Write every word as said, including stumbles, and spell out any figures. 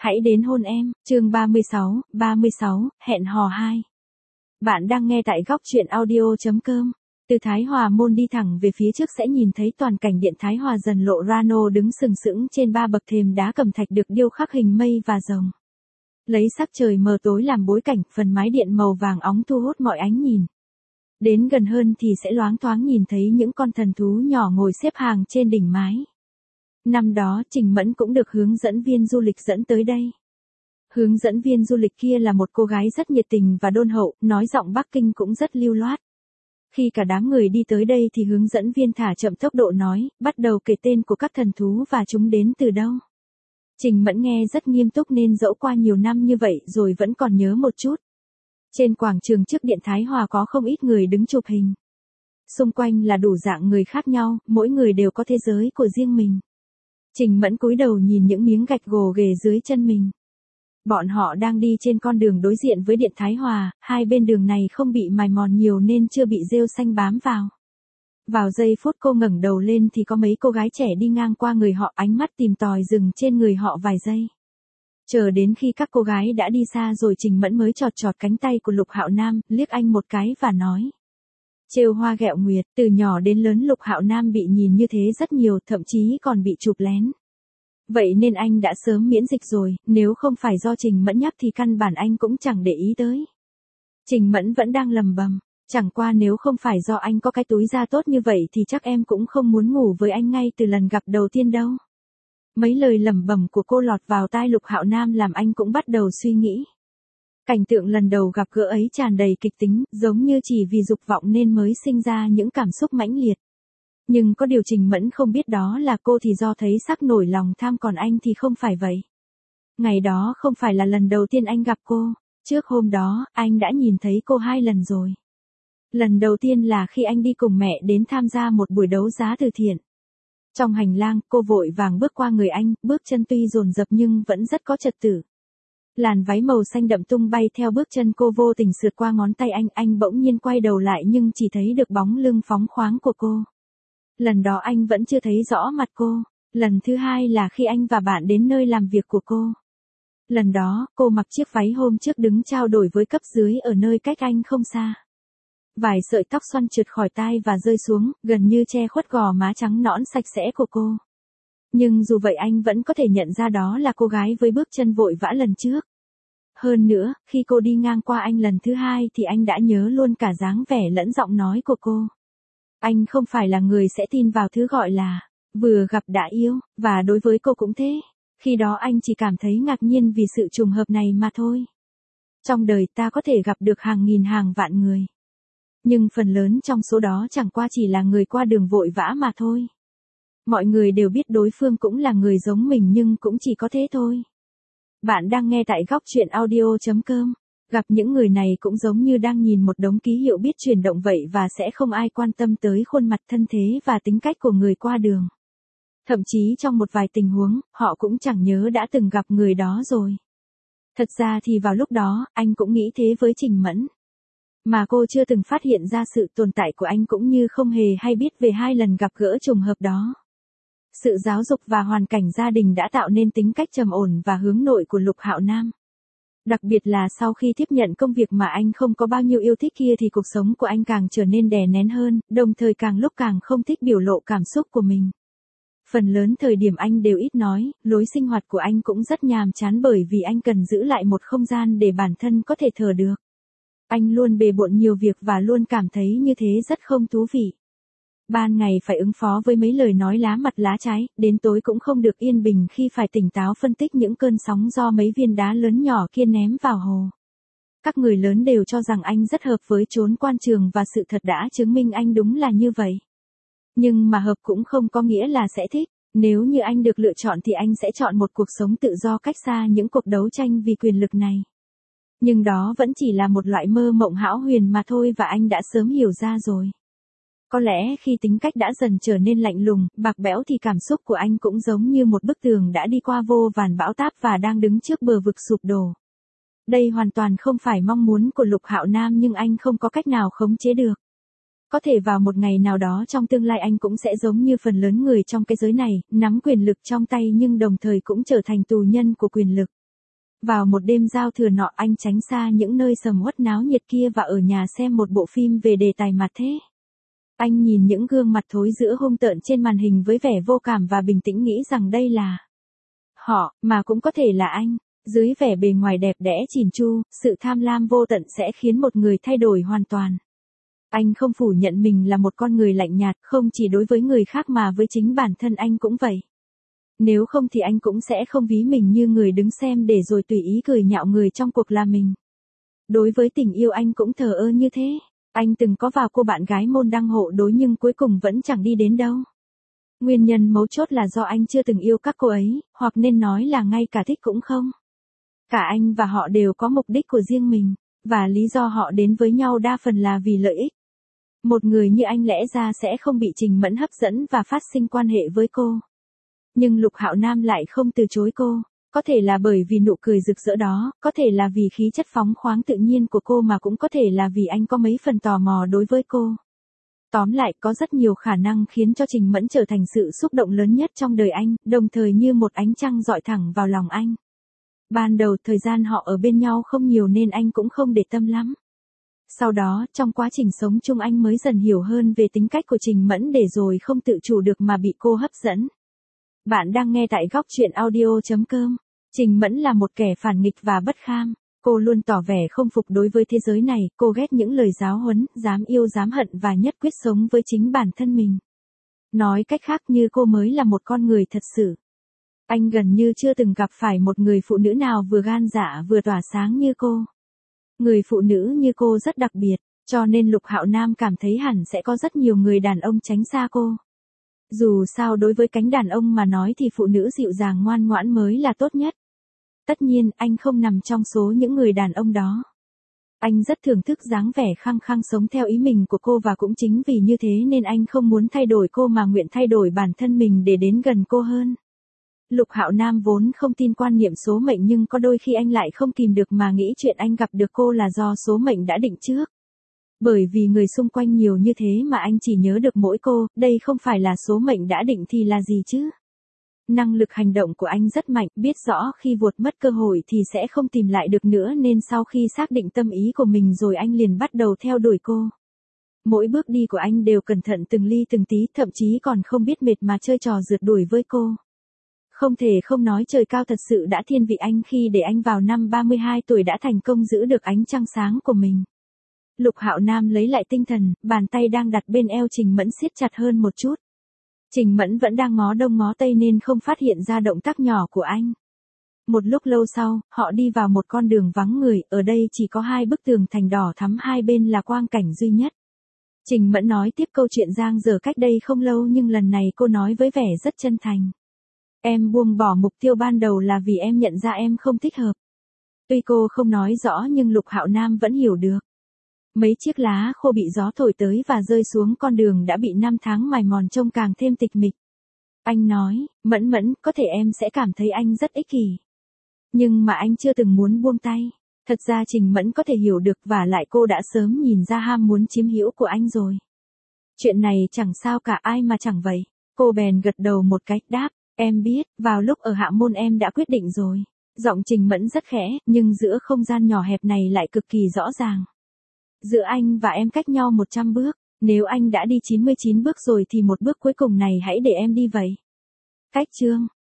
Hãy đến hôn em, chương ba mươi sáu, ba mươi sáu, hẹn hò hai. Bạn đang nghe tại góc truyện audio.com. Từ Thái Hòa môn đi thẳng về phía trước sẽ nhìn thấy toàn cảnh điện Thái Hòa dần lộ ra nô đứng sừng sững trên ba bậc thềm đá cẩm thạch được điêu khắc hình mây và rồng. Lấy sắc trời mờ tối làm bối cảnh, phần mái điện màu vàng óng thu hút mọi ánh nhìn. Đến gần hơn thì sẽ loáng thoáng nhìn thấy những con thần thú nhỏ ngồi xếp hàng trên đỉnh mái. Năm đó Trình Mẫn cũng được hướng dẫn viên du lịch dẫn tới đây. Hướng dẫn viên du lịch kia là một cô gái rất nhiệt tình và đôn hậu, nói giọng Bắc Kinh cũng rất lưu loát. Khi cả đám người đi tới đây thì hướng dẫn viên thả chậm tốc độ nói, bắt đầu kể tên của các thần thú và chúng đến từ đâu. Trình Mẫn nghe rất nghiêm túc nên dẫu qua nhiều năm như vậy rồi vẫn còn nhớ một chút. Trên quảng trường trước điện Thái Hòa có không ít người đứng chụp hình. Xung quanh là đủ dạng người khác nhau, mỗi người đều có thế giới của riêng mình. Trình Mẫn cúi đầu nhìn những miếng gạch gồ ghề dưới chân mình. Bọn họ đang đi trên con đường đối diện với điện Thái Hòa, hai bên đường này không bị mài mòn nhiều nên chưa bị rêu xanh bám vào. Vào giây phút cô ngẩng đầu lên thì có mấy cô gái trẻ đi ngang qua người họ, ánh mắt tìm tòi dừng trên người họ vài giây. Chờ đến khi các cô gái đã đi xa rồi Trình Mẫn mới chọt chọt cánh tay của Lục Hạo Nam, liếc anh một cái và nói. Trêu hoa ghẹo nguyệt, từ nhỏ đến lớn Lục Hạo Nam bị nhìn như thế rất nhiều, thậm chí còn bị chụp lén. Vậy nên anh đã sớm miễn dịch rồi, nếu không phải do Trình Mẫn nhắc thì căn bản anh cũng chẳng để ý tới. Trình Mẫn vẫn đang lầm bầm, chẳng qua nếu không phải do anh có cái túi da tốt như vậy thì chắc em cũng không muốn ngủ với anh ngay từ lần gặp đầu tiên đâu. Mấy lời lẩm bẩm của cô lọt vào tai Lục Hạo Nam làm anh cũng bắt đầu suy nghĩ. Cảnh tượng lần đầu gặp gỡ ấy tràn đầy kịch tính, giống như chỉ vì dục vọng nên mới sinh ra những cảm xúc mãnh liệt. Nhưng có điều Trình Mẫn không biết đó là cô thì do thấy sắc nổi lòng tham, còn anh thì không phải vậy. Ngày đó không phải là lần đầu tiên anh gặp cô, trước hôm đó, anh đã nhìn thấy cô hai lần rồi. Lần đầu tiên là khi anh đi cùng mẹ đến tham gia một buổi đấu giá từ thiện. Trong hành lang, cô vội vàng bước qua người anh, bước chân tuy dồn dập nhưng vẫn rất có trật tự. Làn váy màu xanh đậm tung bay theo bước chân cô, vô tình sượt qua ngón tay anh, anh bỗng nhiên quay đầu lại nhưng chỉ thấy được bóng lưng phóng khoáng của cô. Lần đó anh vẫn chưa thấy rõ mặt cô. Lần thứ hai là khi anh và bạn đến nơi làm việc của cô. Lần đó, cô mặc chiếc váy hôm trước đứng trao đổi với cấp dưới ở nơi cách anh không xa. Vài sợi tóc xoăn trượt khỏi tai và rơi xuống, gần như che khuất gò má trắng nõn sạch sẽ của cô. Nhưng dù vậy anh vẫn có thể nhận ra đó là cô gái với bước chân vội vã lần trước. Hơn nữa, khi cô đi ngang qua anh lần thứ hai thì anh đã nhớ luôn cả dáng vẻ lẫn giọng nói của cô. Anh không phải là người sẽ tin vào thứ gọi là vừa gặp đã yêu, và đối với cô cũng thế. Khi đó anh chỉ cảm thấy ngạc nhiên vì sự trùng hợp này mà thôi. Trong đời ta có thể gặp được hàng nghìn hàng vạn người. Nhưng phần lớn trong số đó chẳng qua chỉ là người qua đường vội vã mà thôi. Mọi người đều biết đối phương cũng là người giống mình nhưng cũng chỉ có thế thôi. Bạn đang nghe tại góc truyện audio.com. Gặp những người này cũng giống như đang nhìn một đống ký hiệu biết chuyển động vậy và sẽ không ai quan tâm tới khuôn mặt, thân thế và tính cách của người qua đường. Thậm chí trong một vài tình huống, họ cũng chẳng nhớ đã từng gặp người đó rồi. Thật ra thì vào lúc đó, anh cũng nghĩ thế với Trình Mẫn. Mà cô chưa từng phát hiện ra sự tồn tại của anh cũng như không hề hay biết về hai lần gặp gỡ trùng hợp đó. Sự giáo dục và hoàn cảnh gia đình đã tạo nên tính cách trầm ổn và hướng nội của Lục Hạo Nam. Đặc biệt là sau khi tiếp nhận công việc mà anh không có bao nhiêu yêu thích kia thì cuộc sống của anh càng trở nên đè nén hơn, đồng thời càng lúc càng không thích biểu lộ cảm xúc của mình. Phần lớn thời điểm anh đều ít nói, lối sinh hoạt của anh cũng rất nhàm chán bởi vì anh cần giữ lại một không gian để bản thân có thể thở được. Anh luôn bề bộn nhiều việc và luôn cảm thấy như thế rất không thú vị. Ban ngày phải ứng phó với mấy lời nói lá mặt lá trái, đến tối cũng không được yên bình khi phải tỉnh táo phân tích những cơn sóng do mấy viên đá lớn nhỏ kia ném vào hồ. Các người lớn đều cho rằng anh rất hợp với chốn quan trường và sự thật đã chứng minh anh đúng là như vậy. Nhưng mà hợp cũng không có nghĩa là sẽ thích. Nếu như anh được lựa chọn thì anh sẽ chọn một cuộc sống tự do cách xa những cuộc đấu tranh vì quyền lực này. Nhưng đó vẫn chỉ là một loại mơ mộng hão huyền mà thôi và anh đã sớm hiểu ra rồi. Có lẽ khi tính cách đã dần trở nên lạnh lùng, bạc bẽo thì cảm xúc của anh cũng giống như một bức tường đã đi qua vô vàn bão táp và đang đứng trước bờ vực sụp đổ. Đây hoàn toàn không phải mong muốn của Lục Hạo Nam nhưng anh không có cách nào khống chế được. Có thể vào một ngày nào đó trong tương lai anh cũng sẽ giống như phần lớn người trong cái giới này, nắm quyền lực trong tay nhưng đồng thời cũng trở thành tù nhân của quyền lực. Vào một đêm giao thừa nọ anh tránh xa những nơi sầm uất náo nhiệt kia và ở nhà xem một bộ phim về đề tài mặt thế. Anh nhìn những gương mặt thối rữa hung tợn trên màn hình với vẻ vô cảm và bình tĩnh nghĩ rằng đây là họ, mà cũng có thể là anh. Dưới vẻ bề ngoài đẹp đẽ chỉn chu, sự tham lam vô tận sẽ khiến một người thay đổi hoàn toàn. Anh không phủ nhận mình là một con người lạnh nhạt, không chỉ đối với người khác mà với chính bản thân anh cũng vậy. Nếu không thì anh cũng sẽ không ví mình như người đứng xem để rồi tùy ý cười nhạo người trong cuộc là mình. Đối với tình yêu anh cũng thờ ơ như thế. Anh từng có vào cô bạn gái môn đăng hộ đối nhưng cuối cùng vẫn chẳng đi đến đâu. Nguyên nhân mấu chốt là do anh chưa từng yêu các cô ấy, hoặc nên nói là ngay cả thích cũng không. Cả anh và họ đều có mục đích của riêng mình, và lý do họ đến với nhau đa phần là vì lợi ích. Một người như anh lẽ ra sẽ không bị Trình Mẫn hấp dẫn và phát sinh quan hệ với cô. Nhưng Lục Hạo Nam lại không từ chối cô, có thể là bởi vì nụ cười rực rỡ đó, có thể là vì khí chất phóng khoáng tự nhiên của cô mà cũng có thể là vì anh có mấy phần tò mò đối với cô. Tóm lại có rất nhiều khả năng khiến cho Trình Mẫn trở thành sự xúc động lớn nhất trong đời anh, đồng thời như một ánh trăng dọi thẳng vào lòng anh. Ban đầu thời gian họ ở bên nhau không nhiều nên anh cũng không để tâm lắm. Sau đó, trong quá trình sống chung anh mới dần hiểu hơn về tính cách của Trình Mẫn để rồi không tự chủ được mà bị cô hấp dẫn. Bạn đang nghe tại góc truyện audio chấm com. Trình Mẫn là một kẻ phản nghịch và bất kham. Cô luôn tỏ vẻ không phục đối với thế giới này, cô ghét những lời giáo huấn, dám yêu dám hận và nhất quyết sống với chính bản thân mình. Nói cách khác như cô mới là một con người thật sự. Anh gần như chưa từng gặp phải một người phụ nữ nào vừa gan dạ vừa tỏa sáng như cô. Người phụ nữ như cô rất đặc biệt, cho nên Lục Hạo Nam cảm thấy hẳn sẽ có rất nhiều người đàn ông tránh xa cô. Dù sao đối với cánh đàn ông mà nói thì phụ nữ dịu dàng ngoan ngoãn mới là tốt nhất. Tất nhiên, anh không nằm trong số những người đàn ông đó. Anh rất thưởng thức dáng vẻ khăng khăng sống theo ý mình của cô và cũng chính vì như thế nên anh không muốn thay đổi cô mà nguyện thay đổi bản thân mình để đến gần cô hơn. Lục Hạo Nam vốn không tin quan niệm số mệnh nhưng có đôi khi anh lại không kìm được mà nghĩ chuyện anh gặp được cô là do số mệnh đã định trước. Bởi vì người xung quanh nhiều như thế mà anh chỉ nhớ được mỗi cô, đây không phải là số mệnh đã định thì là gì chứ? Năng lực hành động của anh rất mạnh, biết rõ khi vuột mất cơ hội thì sẽ không tìm lại được nữa nên sau khi xác định tâm ý của mình rồi anh liền bắt đầu theo đuổi cô. Mỗi bước đi của anh đều cẩn thận từng ly từng tí, thậm chí còn không biết mệt mà chơi trò rượt đuổi với cô. Không thể không nói trời cao thật sự đã thiên vị anh khi để anh vào năm ba mươi hai tuổi đã thành công giữ được ánh trăng sáng của mình. Lục Hạo Nam lấy lại tinh thần, bàn tay đang đặt bên eo Trình Mẫn siết chặt hơn một chút. Trình Mẫn vẫn đang ngó đông ngó tây nên không phát hiện ra động tác nhỏ của anh. Một lúc lâu sau, họ đi vào một con đường vắng người, ở đây chỉ có hai bức tường thành đỏ thắm hai bên là quang cảnh duy nhất. Trình Mẫn nói tiếp câu chuyện giang dở cách đây không lâu nhưng lần này cô nói với vẻ rất chân thành. Em buông bỏ mục tiêu ban đầu là vì em nhận ra em không thích hợp. Tuy cô không nói rõ nhưng Lục Hạo Nam vẫn hiểu được. Mấy chiếc lá khô bị gió thổi tới và rơi xuống con đường đã bị năm tháng mài mòn trông càng thêm tịch mịch. Anh nói, Mẫn Mẫn, có thể em sẽ cảm thấy anh rất ích kỷ. Nhưng mà anh chưa từng muốn buông tay. Thật ra Trình Mẫn có thể hiểu được và lại cô đã sớm nhìn ra ham muốn chiếm hữu của anh rồi. Chuyện này chẳng sao cả ai mà chẳng vậy. Cô bèn gật đầu một cái, đáp, em biết, vào lúc ở Hạ Môn em đã quyết định rồi. Giọng Trình Mẫn rất khẽ, nhưng giữa không gian nhỏ hẹp này lại cực kỳ rõ ràng. Giữa anh và em cách nhau một trăm bước, nếu anh đã đi chín mươi chín bước rồi thì một bước cuối cùng này hãy để em đi vậy. Cách chương